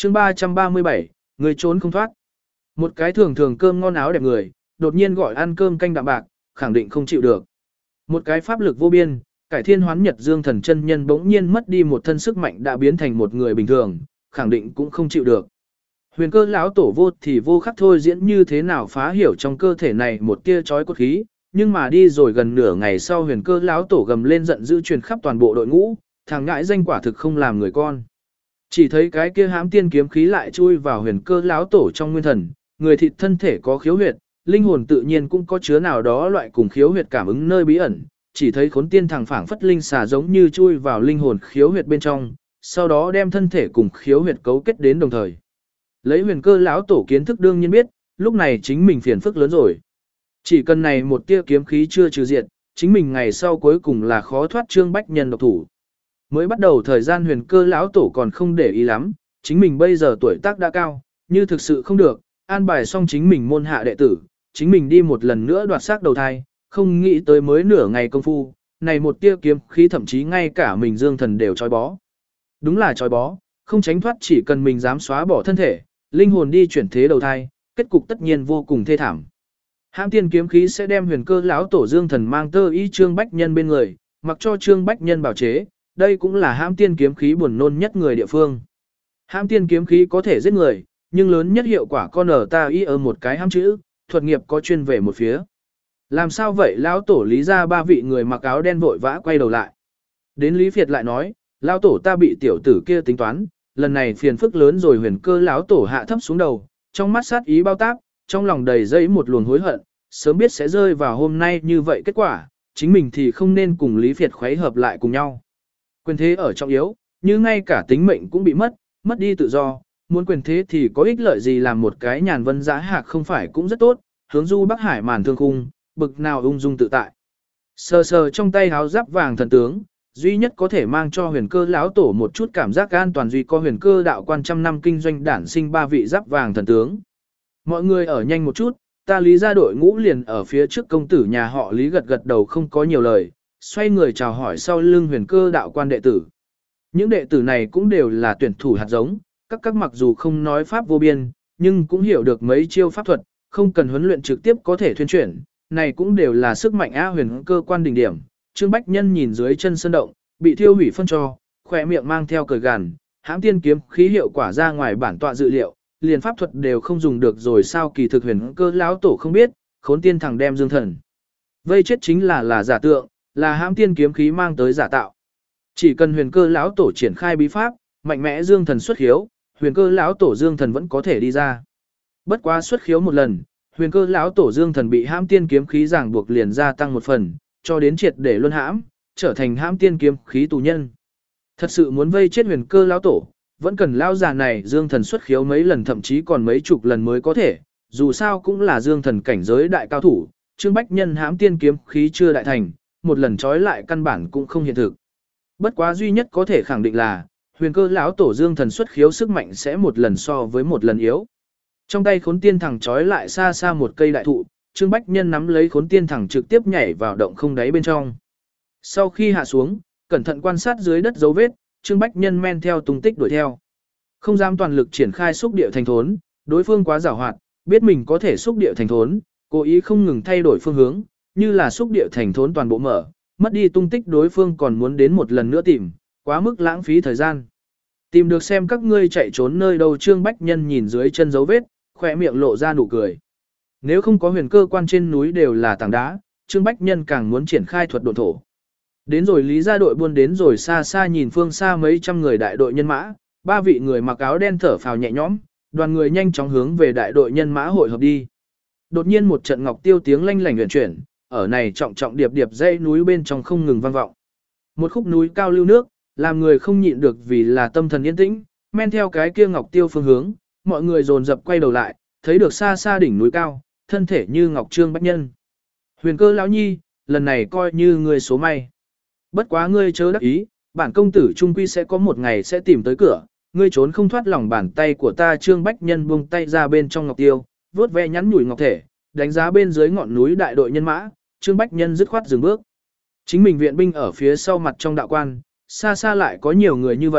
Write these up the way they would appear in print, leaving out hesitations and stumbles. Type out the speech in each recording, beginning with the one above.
chương 337, người trốn không thoát. Một cái thường thường cơm ngon áo đẹp người, đột nhiên gọi ăn cơm canh đạm bạc, khẳng định không chịu được. Một cái pháp lực vô biên, cải thiên hoán nhật dương thần chân nhân bỗng nhiên mất đi một thân sức mạnh đã biến thành một người bình thường, khẳng định cũng không chịu được. Huyền cơ lão tổ vô thì vô khắc thôi diễn như thế nào phá hiểu trong cơ thể này một tia chói cốt khí, nhưng mà đi rồi gần nửa ngày sau huyền cơ lão tổ gầm lên giận dữ truyền khắp toàn bộ đội ngũ, thằng ngãi danh quả thực không làm người con. Chỉ thấy cái kia hãm tiên kiếm khí lại chui vào huyền cơ lão tổ trong nguyên thần, người thịt thân thể có khiếu huyệt, linh hồn tự nhiên cũng có chứa nào đó loại cùng khiếu huyệt cảm ứng nơi bí ẩn, chỉ thấy khốn tiên thằng phảng phất linh xà giống như chui vào linh hồn khiếu huyệt bên trong, sau đó đem thân thể cùng khiếu huyệt cấu kết đến đồng thời. Lấy huyền cơ lão tổ kiến thức đương nhiên biết, lúc này chính mình phiền phức lớn rồi. Chỉ cần này một tia kiếm khí chưa trừ diệt, chính mình ngày sau cuối cùng là khó thoát Trương Bách Nhân độc thủ. Mới bắt đầu thời gian huyền cơ lão tổ còn không để ý lắm, chính mình bây giờ tuổi tác đã cao, như thực sự không được, an bài xong chính mình môn hạ đệ tử, chính mình đi một lần nữa đoạt xác đầu thai, không nghĩ tới mới nửa ngày công phu, này một tia kiếm khí thậm chí ngay cả mình dương thần đều trói bó. Đúng là trói bó, không tránh thoát chỉ cần mình dám xóa bỏ thân thể, linh hồn đi chuyển thế đầu thai, kết cục tất nhiên vô cùng thê thảm. Hãm tiên kiếm khí sẽ đem huyền cơ lão tổ dương thần mang tơ y Trương Bách Nhân bên người, mặc cho Trương Bách Nhân bảo chế, đây cũng là hãm tiên kiếm khí buồn nôn nhất người địa phương. Hãm tiên kiếm khí có thể giết người, nhưng lớn nhất hiệu quả con ở ta y ở một cái hãm chữ, thuật nghiệp có chuyên về một phía. Làm sao vậy lão tổ lý ra ba vị người mặc áo đen vội vã quay đầu lại. Đến Lý Việt lại nói, lão tổ ta bị tiểu tử kia tính toán, lần này phiền phức lớn rồi huyền cơ lão tổ hạ thấp xuống đầu, trong mắt sát ý bao táp, trong lòng đầy dẫy một luồng hối hận, sớm biết sẽ rơi vào hôm nay như vậy kết quả, chính mình thì không nên cùng Lý Việt khuấy hợp lại cùng nhau. Quyền thế ở trọng yếu, như ngay cả tính mệnh cũng bị mất đi tự do, muốn quyền thế thì có ích lợi gì làm một cái nhàn vân giá hạc không phải cũng rất tốt, hướng du Bắc Hải màn thương khung, bực nào ung dung tự tại. Sờ sờ trong tay háo giáp vàng thần tướng, duy nhất có thể mang cho huyền cơ lão tổ một chút cảm giác an toàn duy có huyền cơ đạo quan trăm năm kinh doanh đản sinh ba vị giáp vàng thần tướng. Mọi người ở nhanh một chút, ta Lý ra đội ngũ liền ở phía trước công tử nhà họ Lý gật gật đầu không có nhiều lời, xoay người chào hỏi sau lưng huyền cơ đạo quan đệ tử. Những đệ tử này cũng đều là tuyển thủ hạt giống, các mặc dù không nói pháp vô biên, nhưng cũng hiểu được mấy chiêu pháp thuật, không cần huấn luyện trực tiếp có thể thuyên chuyển, này cũng đều là sức mạnh A huyền cơ quan đỉnh điểm. Trương Bách Nhân nhìn dưới chân sơn động, bị thiêu hủy phân cho, khỏe miệng mang theo cười gằn, hãm tiên kiếm khí hiệu quả ra ngoài bản tọa dự liệu, liền pháp thuật đều không dùng được rồi sao kỳ thực huyền cơ lão tổ không biết, khốn tiên thằng đem dương thần. Vây chết chính là giả tượng, là hãm tiên kiếm khí mang tới giả tạo. Chỉ cần huyền cơ lão tổ triển khai bí pháp, mạnh mẽ dương thần xuất khiếu, huyền cơ lão tổ dương thần vẫn có thể đi ra. Bất quá xuất khiếu một lần, huyền cơ lão tổ dương thần bị hãm tiên kiếm khí ràng buộc liền gia tăng một phần, cho đến triệt để luân hãm, trở thành hãm tiên kiếm khí tù nhân. Thật sự muốn vây chết huyền cơ lão tổ, vẫn cần lão già này dương thần xuất khiếu mấy lần thậm chí còn mấy chục lần mới có thể, dù sao cũng là dương thần cảnh giới đại cao thủ, Trương Bách Nhân hãm tiên kiếm khí chưa đại thành, một lần trói lại căn bản cũng không hiện thực. Bất quá duy nhất có thể khẳng định là, huyền cơ lão tổ dương thần xuất khiếu sức mạnh sẽ một lần so với một lần yếu. Trong tay khốn tiên thẳng trói lại xa xa một cây đại thụ, Trương Bách Nhân nắm lấy khốn tiên thẳng trực tiếp nhảy vào động không đáy bên trong. Sau khi hạ xuống, cẩn thận quan sát dưới đất dấu vết, Trương Bách Nhân men theo tung tích đuổi theo. Không dám toàn lực triển khai xúc địa thành thốn, đối phương quá giàu hoạt, biết mình có thể xúc địa thành thốn, cố ý không ngừng thay đổi phương hướng, như là xúc địa thành thốn toàn bộ mở, mất đi tung tích đối phương còn muốn đến một lần nữa tìm, quá mức lãng phí thời gian. Tìm được xem các ngươi chạy trốn nơi đâu Trương Bách Nhân nhìn dưới chân dấu vết, khỏe miệng lộ ra nụ cười. Nếu không có huyền cơ quan trên núi đều là tảng đá, Trương Bách Nhân càng muốn triển khai thuật độn thổ. Đến rồi Lý gia đội buôn đến rồi xa xa nhìn phương xa mấy trăm người đại đội nhân mã, ba vị người mặc áo đen thở phào nhẹ nhõm, đoàn người nhanh chóng hướng về đại đội nhân mã hội hợp đi. Đột nhiên một trận ngọc tiêu tiếng lanh lảnh huyền chuyển, ở này trọng trọng điệp điệp dãy núi bên trong không ngừng vang vọng. Một khúc núi cao lưu nước, làm người không nhịn được vì là tâm thần yên tĩnh, men theo cái kia ngọc tiêu phương hướng, mọi người dồn dập quay đầu lại, thấy được xa xa đỉnh núi cao, thân thể như ngọc Trương Bách Nhân. Huyền cơ lão nhi, lần này coi như ngươi số may. Bất quá ngươi chớ đắc ý, bản công tử trung quy sẽ có một ngày sẽ tìm tới cửa, ngươi trốn không thoát lòng bàn tay của ta. Trương Bách Nhân buông tay ra bên trong ngọc tiêu, vuốt ve nhắn nhủi ngọc thể, đánh giá bên dưới ngọn núi đại đội nhân mã, Trương Bách Nhân dứt khoát dừng bước. Chính mình viện binh ở phía sau mặt trong đạo quan, xa xa lại có nhiều người như vậy,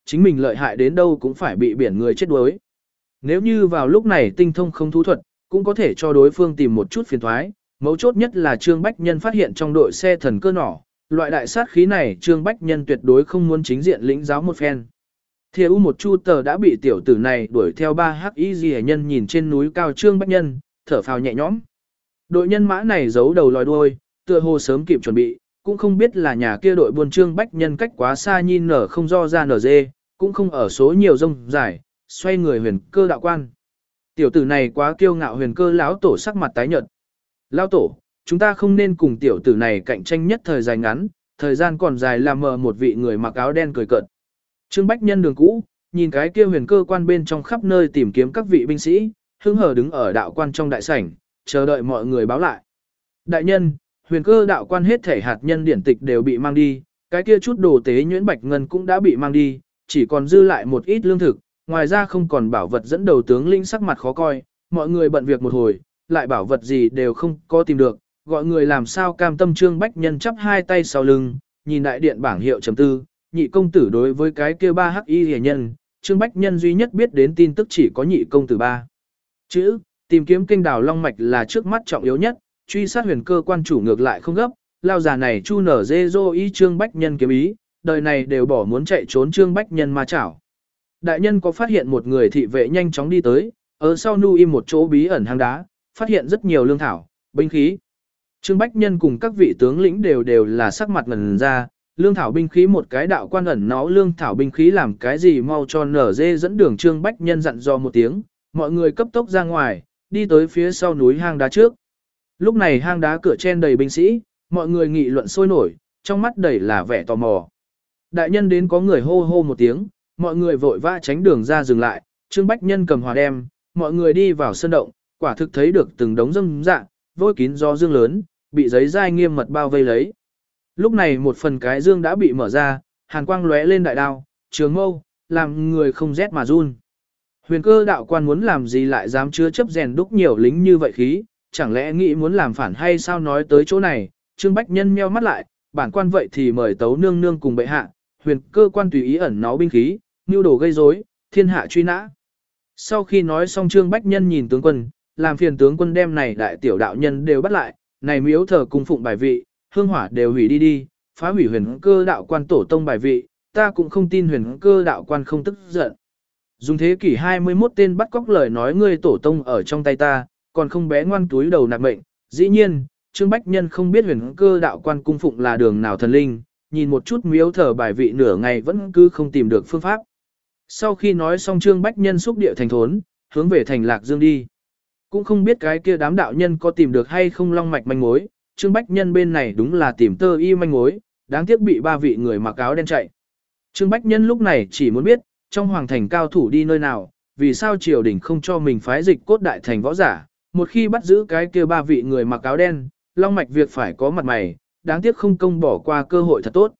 chính mình lợi hại đến đâu cũng phải bị biển người chết đuối. Nếu như vào lúc này tinh thông không thú thuật, cũng có thể cho đối phương tìm một chút phiền thoái, mấu chốt nhất là Trương Bách Nhân phát hiện trong đội xe thần cơ nỏ, loại đại sát khí này Trương Bách Nhân tuyệt đối không muốn chính diện lĩnh giáo một phen. Thìa U một chu tờ đã bị tiểu tử này đuổi theo 3 hắc y ghi nhân nhìn trên núi cao Trương Bách Nhân, thở phào nhẹ nhõm. Đội nhân mã này giấu đầu lòi đuôi, tựa hồ sớm kịp chuẩn bị, cũng không biết là nhà kia đội buôn Trương Bách Nhân cách quá xa nhìn nở không do ra nở dê, cũng không ở số nhiều rông dài, xoay người huyền cơ đạo quan. Tiểu tử này quá kiêu ngạo, huyền cơ lão tổ sắc mặt tái nhợt. Lão tổ, chúng ta không nên cùng tiểu tử này cạnh tranh nhất thời dài ngắn, thời gian còn dài làm mờ một vị người mặc áo đen cười cợt. Trương Bách Nhân đường cũ, nhìn cái kia huyền cơ quan bên trong khắp nơi tìm kiếm các vị binh sĩ, hứng hờ đứng ở đạo quan trong đại sảnh, chờ đợi mọi người báo lại. Đại nhân, huyền cơ đạo quan hết thể hạt nhân điển tịch đều bị mang đi, cái kia chút đồ tế nhuyễn bạch ngân cũng đã bị mang đi, chỉ còn dư lại một ít lương thực, ngoài ra không còn bảo vật dẫn đầu tướng linh sắc mặt khó coi, mọi người bận việc một hồi, lại bảo vật gì đều không có tìm được, gọi người làm sao cam tâm. Trương Bách Nhân chắp hai tay sau lưng, nhìn đại điện bảng hiệu chấm tư, nhị công tử đối với cái kia 3 hắc y rìa nhân, Trương Bách Nhân duy nhất biết đến tin tức chỉ có nhị công tử 3 chữ, tìm kiếm kênh đào long mạch là trước mắt trọng yếu nhất, truy sát huyền cơ quan chủ ngược lại không gấp, lao già này chu nở dê dô ý Trương Bách Nhân kiếm ý, đời này đều bỏ muốn chạy trốn Trương Bách Nhân ma chảo. Đại nhân có phát hiện một người thị vệ nhanh chóng đi tới, ở sau nu im một chỗ bí ẩn hang đá, phát hiện rất nhiều lương thảo, binh khí. Trương Bách Nhân cùng các vị tướng lĩnh đều là sắc mặt ngần ra, lương thảo binh khí một cái đạo quan ẩn nó lương thảo binh khí làm cái gì mau cho nở dê dẫn đường. Trương Bách Nhân dặn dò một tiếng, mọi người cấp tốc ra ngoài, đi tới phía sau núi hang đá trước. Lúc này hang đá cửa chen đầy binh sĩ, mọi người nghị luận sôi nổi, trong mắt đầy là vẻ tò mò. Đại nhân đến có người hô hô một tiếng, mọi người vội vã tránh đường ra dừng lại, Trương Bách Nhân cầm hòa đem, mọi người đi vào sân động, quả thực thấy được từng đống râm dạ, vôi kín gió dương lớn, bị giấy dai nghiêm mật bao vây lấy. Lúc này một phần cái dương đã bị mở ra, hàn quang lóe lên đại đao, trường mâu, làm người không rét mà run. Huyền cơ đạo quan muốn làm gì lại dám chứa chấp rèn đúc nhiều lính như vậy khí, chẳng lẽ nghĩ muốn làm phản hay sao? Nói tới chỗ này, Trương Bách Nhân meo mắt lại, bản quan vậy thì mời tấu nương nương cùng bệ hạ, huyền cơ quan tùy ý ẩn náu binh khí, mưu đồ gây rối, thiên hạ truy nã. Sau khi nói xong Trương Bách Nhân nhìn tướng quân, làm phiền tướng quân đem này đại tiểu đạo nhân đều bắt lại, này miếu thờ cung phụng bài vị, hương hỏa đều hủy đi đi, phá hủy huyền cơ đạo quan tổ tông bài vị, ta cũng không tin huyền cơ đạo quan không tức giận. Dùng thế kỷ 21 tên bắt cóc lời nói ngươi tổ tông ở trong tay ta, còn không bé ngoan túi đầu nạp mệnh. Dĩ nhiên, Trương Bách Nhân không biết huyền cơ đạo quan cung phụng là đường nào thần linh, nhìn một chút miếu thờ bài vị nửa ngày vẫn cứ không tìm được phương pháp. Sau khi nói xong Trương Bách Nhân xúc địa thành thốn, hướng về thành Lạc Dương đi. Cũng không biết cái kia đám đạo nhân có tìm được hay không long mạch manh mối, Trương Bách Nhân bên này đúng là tìm tơ y manh mối, đáng tiếc bị 3 vị người mặc áo đen chạy. Trương Bách Nhân lúc này chỉ muốn biết, trong hoàng thành cao thủ đi nơi nào, vì sao triều đình không cho mình phái dịch cốt đại thành võ giả, một khi bắt giữ cái kia 3 vị người mặc áo đen, long mạch việc phải có mặt mày, đáng tiếc không công bỏ qua cơ hội thật tốt.